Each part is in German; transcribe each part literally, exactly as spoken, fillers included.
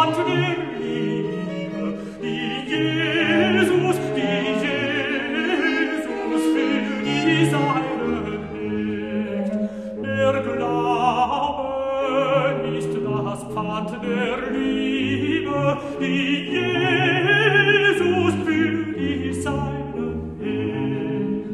Pfand der Liebe, die Jesus, die Jesus für die Seinen legt. Der Glaube ist das Pfand der Liebe, die Jesus für die Seinen legt.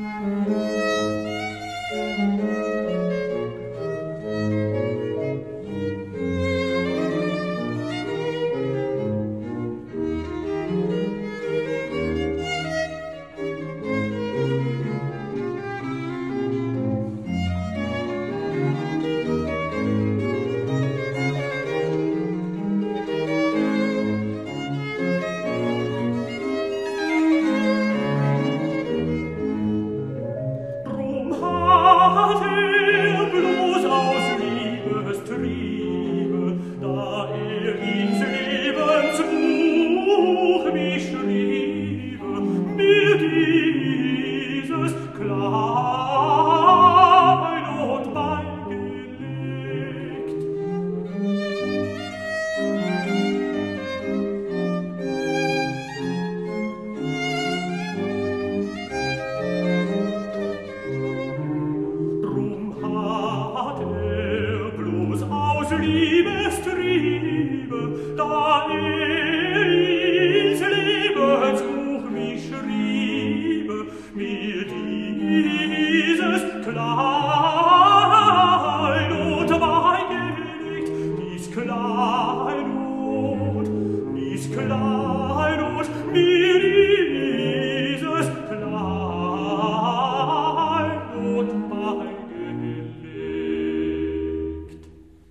Da er ins Lebensbuch mich schrieb, mir dieses Kleinod beigelegt. Drum hat er bloß aus Liebestriebe, da er ins Lebensbuch mich schrieb, mir dieses Kleinod beigelegt, dies Kleinod, dies Kleinod, mir dieses Kleinod beigelegt.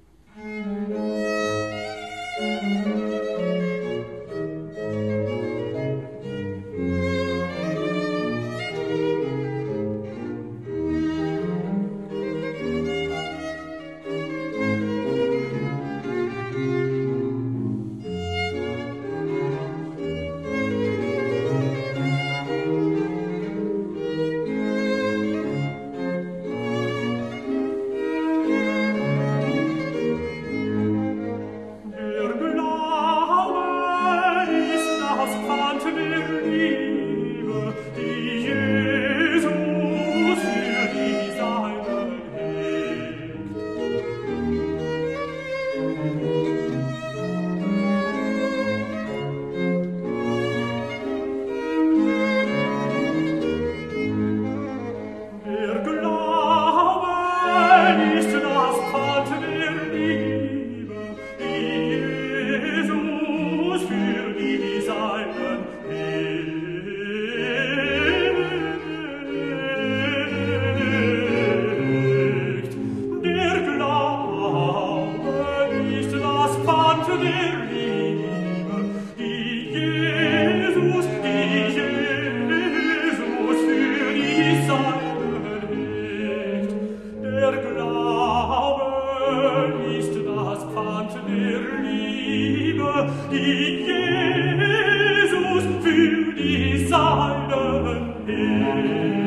Die Jesus für die Seinen